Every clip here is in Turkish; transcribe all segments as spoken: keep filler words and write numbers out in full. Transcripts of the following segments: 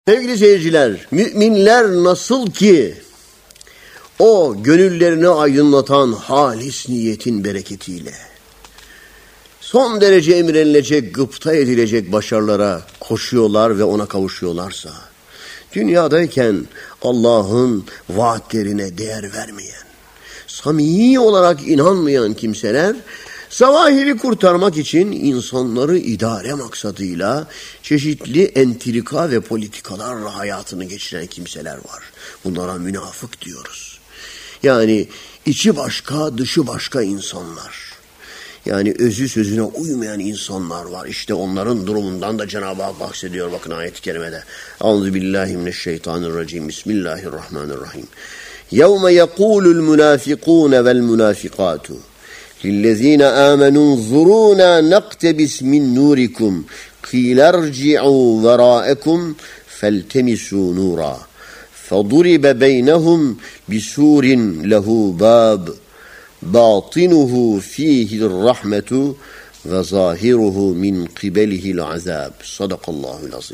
Sevgili seyirciler, müminler nasıl ki o gönüllerini aydınlatan halis niyetin bereketiyle son derece emredilecek, gıpta edilecek başarılara koşuyorlar ve ona kavuşuyorlarsa, dünyadayken Allah'ın vaatlerine değer vermeyen, samimi olarak inanmayan kimseler, zavahiri kurtarmak için insanları idare maksadıyla çeşitli entrika ve politikalarla hayatını geçiren kimseler var. Bunlara münafık diyoruz. Yani içi başka, dışı başka insanlar. Yani özü sözüne uymayan insanlar var. İşte onların durumundan da Cenab-ı Hak bahsediyor. Bakın ayet-i kerimede. Euzubillahimineşşeytanirracim. Bismillahirrahmanirrahim. Yevme yekulul münafikûne vel münafikâtu. لِلَّذ۪ينَ آمَنُوا انظُرُونَا نَقْتَبِسْ مِنْ نُورِكُمْ قِيلَ ارْجِعُوا وَرَاءَكُمْ فَالْتَمِسُوا نُورًا فَضُرِبَ بَيْنَهُمْ بِسُورٍ لَهُ بَابٌ بَاطِنُهُ ف۪يهِ الرَّحْمَةُ وَظَاهِرُهُ مِنْ قِبَلِهِ الْعَذَابُ Sadakallahul azim.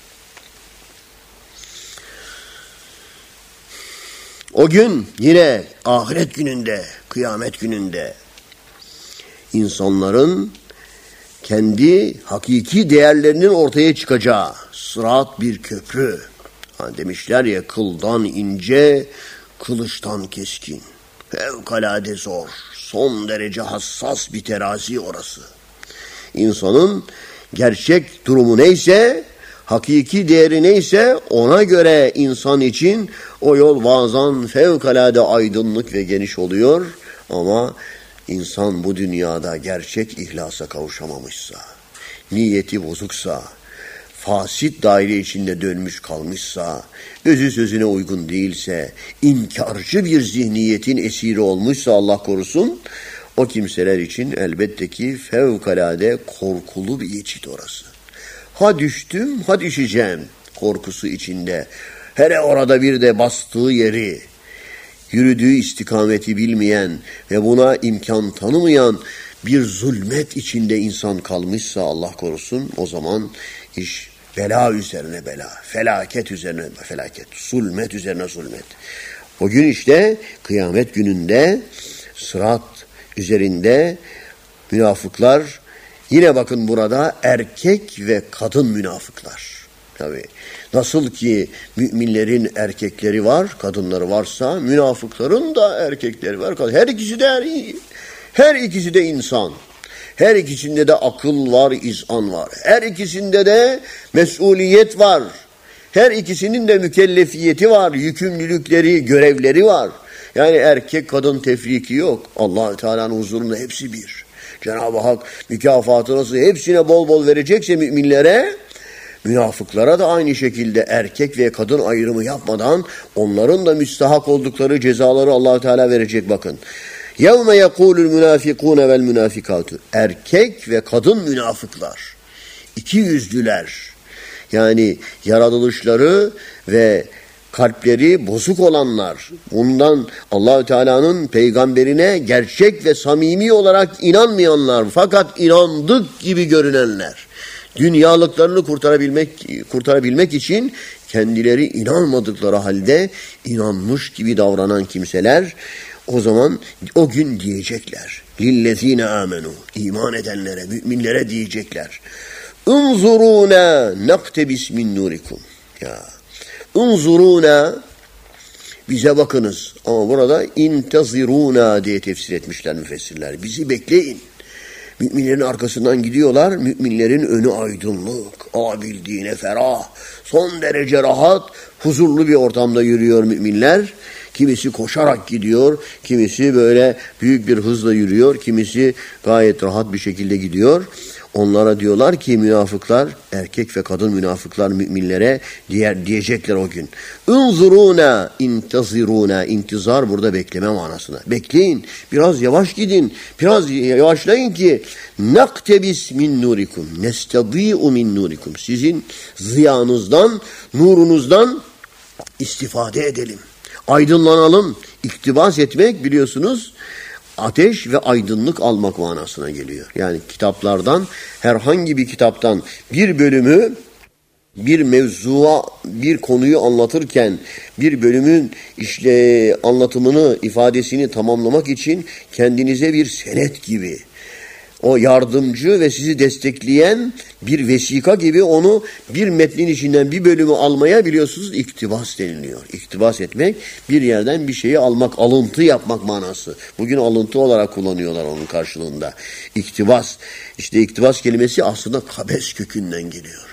O gün yine ahiret gününde, kıyamet gününde insanların kendi hakiki değerlerinin ortaya çıkacağı sırat bir köprü. Hani demişler ya, kıldan ince, kılıçtan keskin. Fevkalade zor, son derece hassas bir terazi orası. İnsanın gerçek durumu neyse, hakiki değeri neyse ona göre insan için o yol bazen fevkalade aydınlık ve geniş oluyor. Ama insan bu dünyada gerçek ihlasa kavuşamamışsa, niyeti bozuksa, fasit daire içinde dönmüş kalmışsa, özü sözüne uygun değilse, inkarcı bir zihniyetin esiri olmuşsa Allah korusun, o kimseler için elbette ki fevkalade korkulu bir geçit orası. Ha düştüm, ha düşeceğim korkusu içinde. Hele orada bir de bastığı yeri, yürüdüğü istikameti bilmeyen ve buna imkan tanımayan bir zulmet içinde insan kalmışsa Allah korusun, o zaman iş bela üzerine bela, felaket üzerine felaket, zulmet üzerine zulmet. O gün işte kıyamet gününde sırat üzerinde münafıklar, yine bakın burada erkek ve kadın münafıklar. Tabii. Nasıl ki müminlerin erkekleri var, kadınları varsa, münafıkların da erkekleri var. Her ikisi de her, her ikisi de insan. Her ikisinde de akıl var, izan var. Her ikisinde de mesuliyet var. Her ikisinin de mükellefiyeti var, yükümlülükleri, görevleri var. Yani erkek kadın tefriki yok. Allah-u Teala'nın huzurunda hepsi bir. Cenab-ı Hak mükafatı nasıl hepsine bol bol verecekse müminlere, münafıklara da aynı şekilde erkek ve kadın ayrımı yapmadan onların da müstahak oldukları cezaları Allah-u Teala verecek bakın. Yevme yekulul münafikûne vel münafikâtu. Erkek ve kadın münafıklar. İki yüzlüler. Yani yaratılışları ve kalpleri bozuk olanlar, bundan Allah-u Teala'nın peygamberine gerçek ve samimi olarak inanmayanlar, fakat inandık gibi görünenler, dünyalıklarını kurtarabilmek kurtarabilmek için kendileri inanmadıkları halde inanmış gibi davranan kimseler, o zaman o gün diyecekler, lillezine amenu, iman edenlere, müminlere diyecekler, unzuruna naktebis min nurikum. Ya unzuruna, bize bakınız. Ama burada intaziruna diye tefsir etmişler müfessirler. Bizi bekleyin. Müminlerin arkasından gidiyorlar. Müminlerin önü aydınlık, alabildiğine ferah, son derece rahat, huzurlu bir ortamda yürüyor müminler. Kimisi koşarak gidiyor, kimisi böyle büyük bir hızla yürüyor, kimisi gayet rahat bir şekilde gidiyor. Onlara diyorlar ki münafıklar, erkek ve kadın münafıklar müminlere diğer diyecekler o gün. Unzuruna intaziruna, intizar burada bekleme manasına. Bekleyin, biraz yavaş gidin, biraz yavaşlayın ki naktebis min nurikum, nestadi'u min nurikum. Sizin ziyanızdan, nurunuzdan istifade edelim. Aydınlanalım. İktibas etmek biliyorsunuz ateş ve aydınlık almak manasına geliyor. Yani kitaplardan, herhangi bir kitaptan bir bölümü bir mevzuya, bir konuyu anlatırken bir bölümün işte anlatımını, ifadesini tamamlamak için kendinize bir senet gibi, o yardımcı ve sizi destekleyen bir vesika gibi onu bir metnin içinden bir bölümü almaya biliyorsunuz iktibas deniliyor. İktibas etmek, bir yerden bir şeyi almak, alıntı yapmak manası. Bugün alıntı olarak kullanıyorlar onun karşılığında. İktibas, işte iktibas kelimesi aslında kabes kökünden geliyor.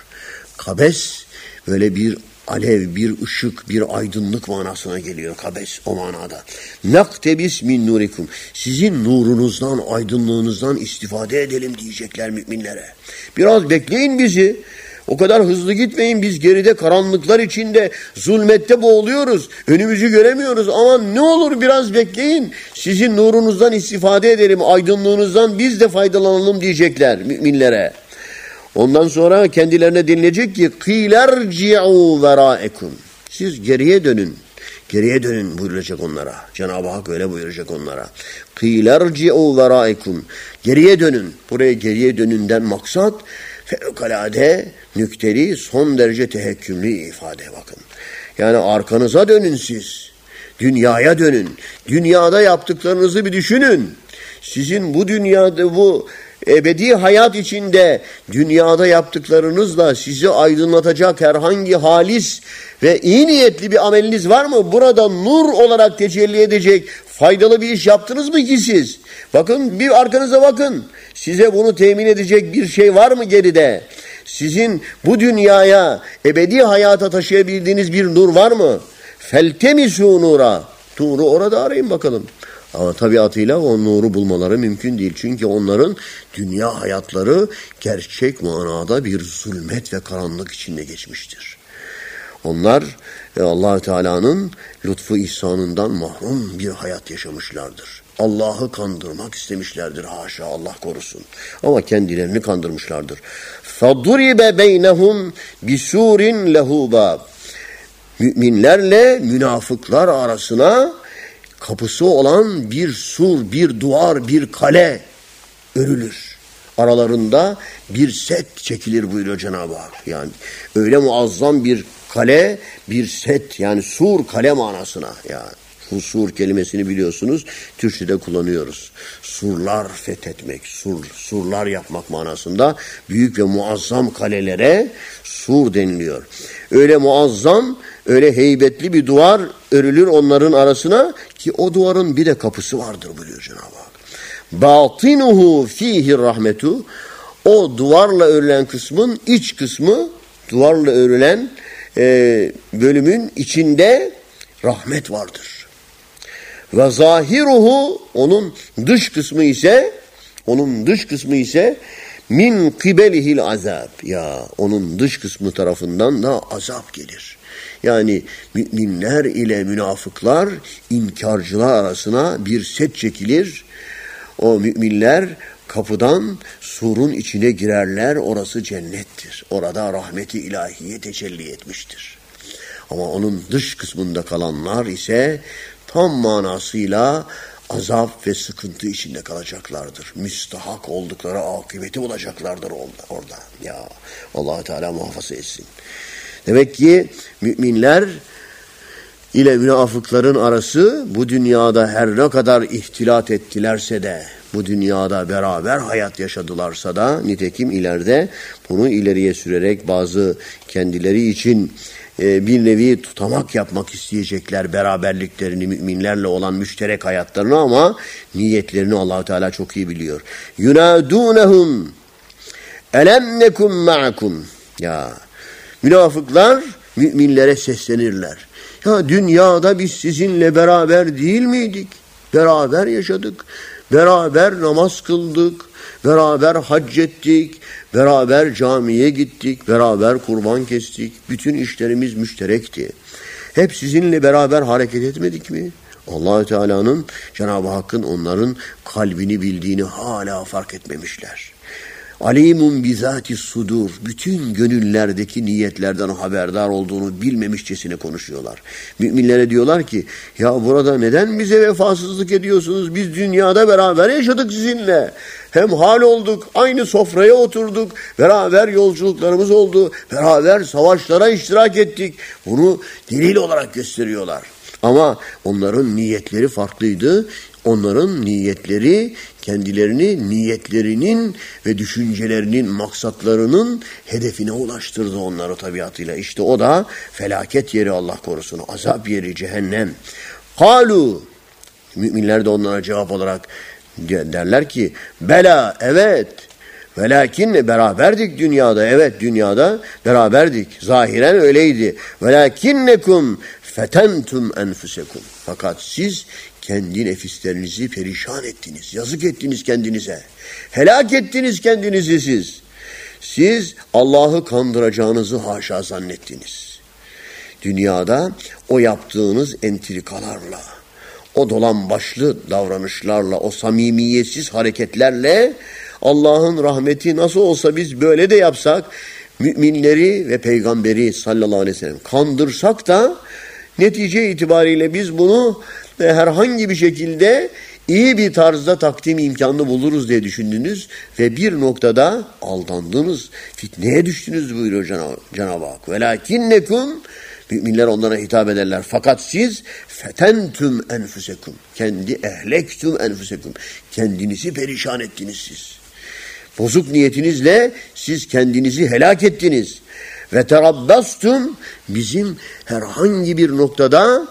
Kabes böyle bir alev, bir ışık, bir aydınlık manasına geliyor kabes o manada. Naktebis min nurikum. Sizin nurunuzdan, aydınlığınızdan istifade edelim diyecekler müminlere. Biraz bekleyin bizi. O kadar hızlı gitmeyin. Biz geride karanlıklar içinde, zulmette boğuluyoruz. Önümüzü göremiyoruz ama ne olur biraz bekleyin. Sizin nurunuzdan istifade edelim, aydınlığınızdan biz de faydalanalım diyecekler müminlere. Ondan sonra kendilerine denilecek ki kîlerci'û verâekum. Siz geriye dönün. Geriye dönün buyuracak onlara. Cenab-ı Hak öyle buyuracak onlara. Kîlerci'û verâekum. Geriye dönün. Buraya geriye dönünden maksat fevkalade nükteli, son derece tehekkümlü ifade bakın. Yani arkanıza dönün siz. Dünyaya dönün. Dünyada yaptıklarınızı bir düşünün. Sizin bu dünyada bu ebedi hayat içinde dünyada yaptıklarınızla sizi aydınlatacak herhangi halis ve iyi niyetli bir ameliniz var mı? Burada nur olarak tecelli edecek faydalı bir iş yaptınız mı ki siz? Bakın bir arkanıza bakın. Size bunu temin edecek bir şey var mı geride? Sizin bu dünyaya ebedi hayata taşıyabildiğiniz bir nur var mı? Feltemisû nura. Nuru orada arayın bakalım. Ama tabiatıyla o nuru bulmaları mümkün değil. Çünkü onların dünya hayatları gerçek manada bir zulmet ve karanlık içinde geçmiştir. Onlar Allah Teala'nın lütfu ihsanından mahrum bir hayat yaşamışlardır. Allah'ı kandırmak istemişlerdir. Haşa, Allah korusun. Ama kendilerini kandırmışlardır. فَضُرِبَ بَيْنَهُمْ بِسُورٍ لَهُ بَابٍ. Müminlerle münafıklar arasına kapısı olan bir sur, bir duvar, bir kale örülür. Aralarında bir set çekilir buyuruyor Cenab-ı Hak. Yani öyle muazzam bir kale, bir set, yani sur, kale manasına. Yani bu sur kelimesini biliyorsunuz Türkçe'de kullanıyoruz. Surlar fethetmek, sur, surlar yapmak manasında büyük ve muazzam kalelere sur deniliyor. Öyle muazzam, öyle heybetli bir duvar örülür onların arasına ki o duvarın bir de kapısı vardır buyuruyor Cenab-ı Hak. Batinuhu fihi rahmetu. O duvarla örülen kısmın iç kısmı, duvarla örülen e, bölümün içinde rahmet vardır. Ve zahiruhu, onun dış kısmı ise onun dış kısmı ise min kibelihil azab. Ya onun dış kısmı tarafından da azap gelir. Yani müminler ile münafıklar, inkarcılar arasına bir set çekilir. O müminler kapıdan surun içine girerler. Orası cennettir. Orada rahmeti ilahiye tecelli etmiştir. Ama onun dış kısmında kalanlar ise tam manasıyla azap ve sıkıntı içinde kalacaklardır. Müstahak oldukları akıbeti bulacaklardır orada. Ya Allah Teala muhafaza etsin. Demek ki müminler ile münafıkların arası bu dünyada her ne kadar ihtilat ettilerse de, bu dünyada beraber hayat yaşadılarsa da nitekim ileride bunu ileriye sürerek bazı kendileri için bir nevi tutamak yapmak isteyecekler beraberliklerini, müminlerle olan müşterek hayatlarını, ama niyetlerini Allah Teala çok iyi biliyor. Yunadunhum elem nekum ma'akum. Ya münafıklar müminlere seslenirler. Ya dünyada biz sizinle beraber değil miydik? Beraber yaşadık. Beraber namaz kıldık. Beraber hac ettik. Beraber camiye gittik. Beraber kurban kestik. Bütün işlerimiz müşterekti. Hep sizinle beraber hareket etmedik mi? Allah-u Teala'nın, Cenab-ı Hakk'ın onların kalbini bildiğini hala fark etmemişler. Alimun bizati sudur. Bütün gönüllerdeki niyetlerden haberdar olduğunu bilmemişçesine konuşuyorlar. Müminlere diyorlar ki ya burada neden bize vefasızlık ediyorsunuz? Biz dünyada beraber yaşadık sizinle. Hem hal olduk, aynı sofraya oturduk, beraber yolculuklarımız oldu, beraber savaşlara iştirak ettik. Bunu delil olarak gösteriyorlar. Ama onların niyetleri farklıydı. Onların niyetleri kendilerini niyetlerinin ve düşüncelerinin, maksatlarının hedefine ulaştırdı onları tabiatıyla. İşte o da felaket yeri, Allah korusun, azap yeri, cehennem. Kalu, müminler de onlara cevap olarak derler ki bela, evet, velakin beraberdik dünyada, evet dünyada beraberdik, zahiren öyleydi. Velakinnekum fetentum enfusekum, fakat siz kendi nefislerinizi perişan ettiniz, yazık ettiniz kendinize, helak ettiniz kendinizi siz. Siz Allah'ı kandıracağınızı haşa zannettiniz. Dünyada o yaptığınız entrikalarla, o dolambaçlı davranışlarla, o samimiyetsiz hareketlerle Allah'ın rahmeti nasıl olsa biz böyle de yapsak, müminleri ve peygamberi sallallahu aleyhi ve sellem kandırsak da netice itibariyle biz bunu herhangi bir şekilde iyi bir tarzda takdim imkanını buluruz diye düşündünüz ve bir noktada aldandınız, fitneye düştünüz buyuruyor Cenab-ı Hak. Velakinnekum, müminler onlara hitap ederler. Fakat siz fetentüm enfusekum, kendi ehlektüm enfusekum, kendinizi perişan ettiniz siz. Bozuk niyetinizle siz kendinizi helak ettiniz. Ve terabbastum, bizim herhangi bir noktada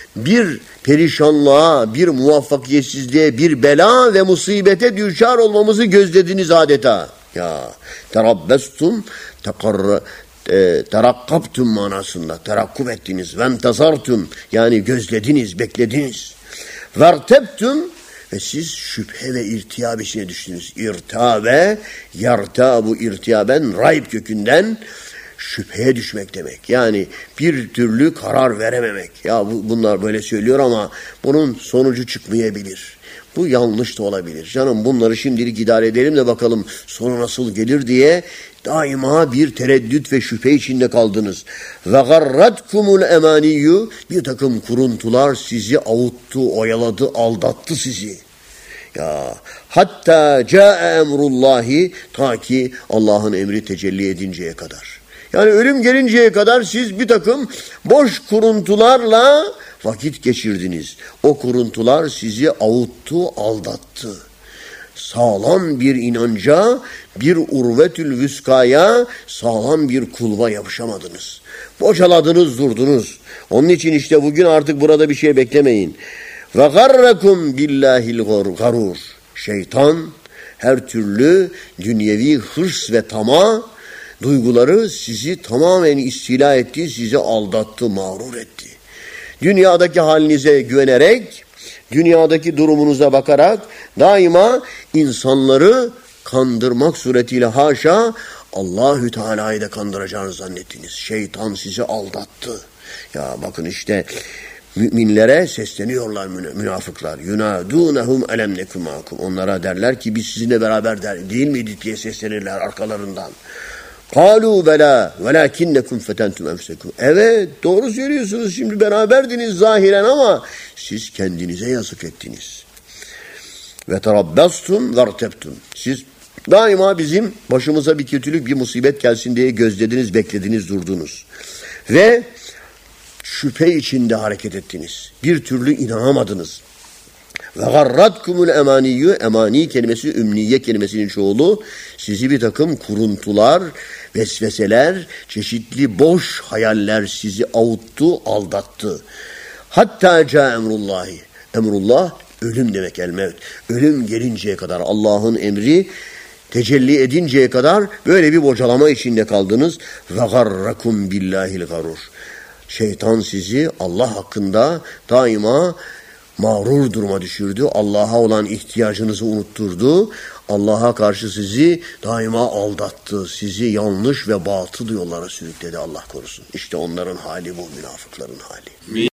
bir perişanlığa, bir muvaffakiyetsizliğe, bir bela ve musibete düşar olmamızı gözlediniz adeta. Ya terabbastum, tekarra E, terakkabtum manasında, terakkub ettiniz. Ventazartum, yani gözlediniz, beklediniz. Vertebtum, ve siz şüphe ve irtiyab içine düştünüz. İrtabe, yartabu irtiyaben, rayb kökünden şüpheye düşmek demek. Yani bir türlü karar verememek. Ya bu, bunlar böyle söylüyor ama bunun sonucu çıkmayabilir. Bu yanlış da olabilir. Canım bunları şimdilik idare edelim de bakalım sonu nasıl gelir diye daima bir tereddüt ve şüphe içinde kaldınız. Ve garratkumul emaniyyu, bir takım kuruntular sizi avuttu, oyaladı, aldattı sizi. Ya hatta ca'e emrullahi, ta ki Allah'ın emri tecelli edinceye kadar. Yani ölüm gelinceye kadar siz bir takım boş kuruntularla vakit geçirdiniz. O kuruntular sizi avuttu, aldattı. Sağlam bir inanca, bir urvetül vüskaya, sağlam bir kulba yapışamadınız. Bocaladınız, durdunuz. Onun için işte bugün artık burada bir şey beklemeyin. Ve garrakum billahil garur. Şeytan her türlü dünyevi hırs ve tamah duyguları sizi tamamen istila etti, sizi aldattı, mağrur etti. Dünyadaki halinize güvenerek, dünyadaki durumunuza bakarak daima insanları kandırmak suretiyle haşa Allahü Teala'yı da kandıracağını zannettiniz. Şeytan sizi aldattı. Ya bakın işte müminlere sesleniyorlar münafıklar. Yunadunhum elem nekum makum. Onlara derler ki biz sizinle beraber der, değil miydik diye seslenirler arkalarından. Kalu bela velakinnekum fetentum enfusekum. Evet, doğru söylüyorsunuz, şimdi beraberdiniz zahiren ama siz kendinize yazık ettiniz. Ve terabbastum vertebtum. Siz daima bizim başımıza bir kötülük, bir musibet gelsin diye gözlediniz, beklediniz, durdunuz. Ve şüphe içinde hareket ettiniz. Bir türlü inanamadınız. Ve garratkumul emaniyyu, emani kelimesi ümniye kelimesinin çoğulu, sizi bir takım kuruntular, vesveseler, çeşitli boş hayaller sizi avuttu, aldattı. Hatta ca emrullahi. Emrullah ölüm demek, el mevt. Ölüm gelinceye kadar, Allah'ın emri tecelli edinceye kadar böyle bir bocalama içinde kaldınız. Ve garrakum billahil garur. Şeytan sizi Allah hakkında daima mağrur duruma düşürdü. Allah'a olan ihtiyacınızı unutturdu. Allah'a karşı sizi daima aldattı. Sizi yanlış ve batıl yollara sürükledi, Allah korusun. İşte onların hali bu, münafıkların hali.